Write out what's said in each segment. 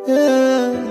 Yeah.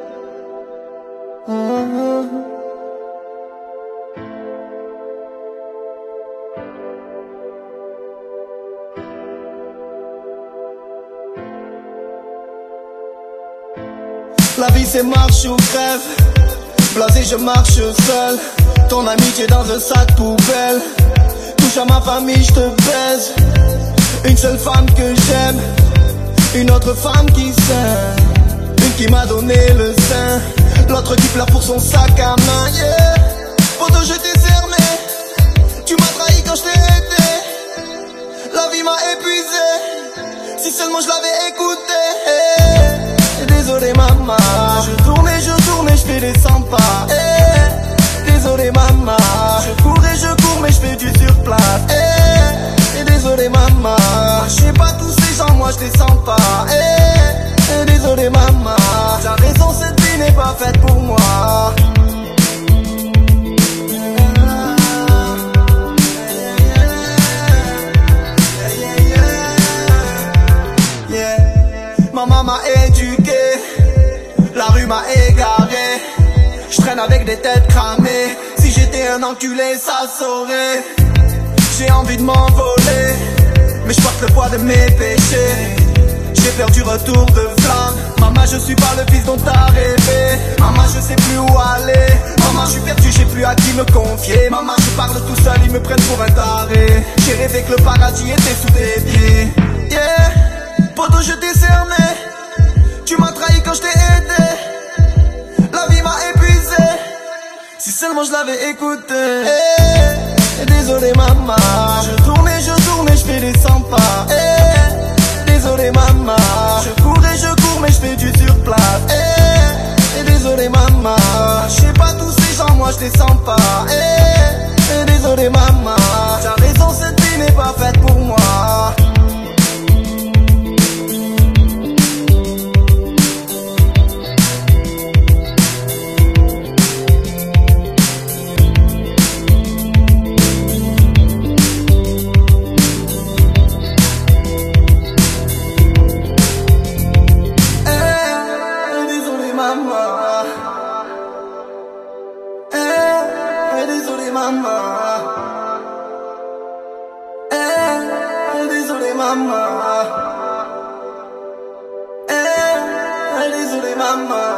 La vie c'est marche ou crève. Blasé je marche seul. Ton amitié dans un sac poubelle. Touche à ma famille je te baise. Une seule femme que j'aime. Une autre femme qui s'aime. Une qui m'a donné le sein. L'autre qui pleure pour son sac à main, yeah. Poto je t'ai cerné. Tu m'as trahi quand je t'ai aidé. La vie m'a épuisé. Si seulement je l'avais écouté, hey. Désolé maman. Je tourne et je fais des 100 pas, hey. Désolé maman. Je cours mais je fais du surplace, hey. Désolé maman. Je sais pas tous ces gens, moi je les sens pas, hey. Désolé maman. T'as raison, cette vie n'est pas faite pour moi. Maman m'a éduqué, la rue m'a égaré. Je traîne avec des têtes cramées. Si j'étais un enculé, ça saurait. J'ai envie de m'envoler, mais je porte le poids de mes péchés. J'ai peur du retour de flamme. Maman, je suis pas le fils dont t'as rêvé. Maman, je sais plus où aller. Maman, je suis perdu, j'ai plus à qui me confier. Maman, je parle tout seul, ils me prennent pour un taré. J'ai rêvé que le paradis était sous tes pieds, yeah. Poto je t'ai cerné. Tu m'as trahi quand je t'ai aidé. La vie m'a épuisé. Si seulement je l'avais écouté, hey. Désolé maman. Je tourne et je fais des 100 pas, hey. Désolé maman. Je cours mais je fais du surplace, hey. Désolé maman. Je sais pas tous ces gens, moi je les sens pas, hey. Désolé maman. T'as raison, cette vie n'est pas faite pour moi. Désolé maman. Désolé maman. Désolé maman.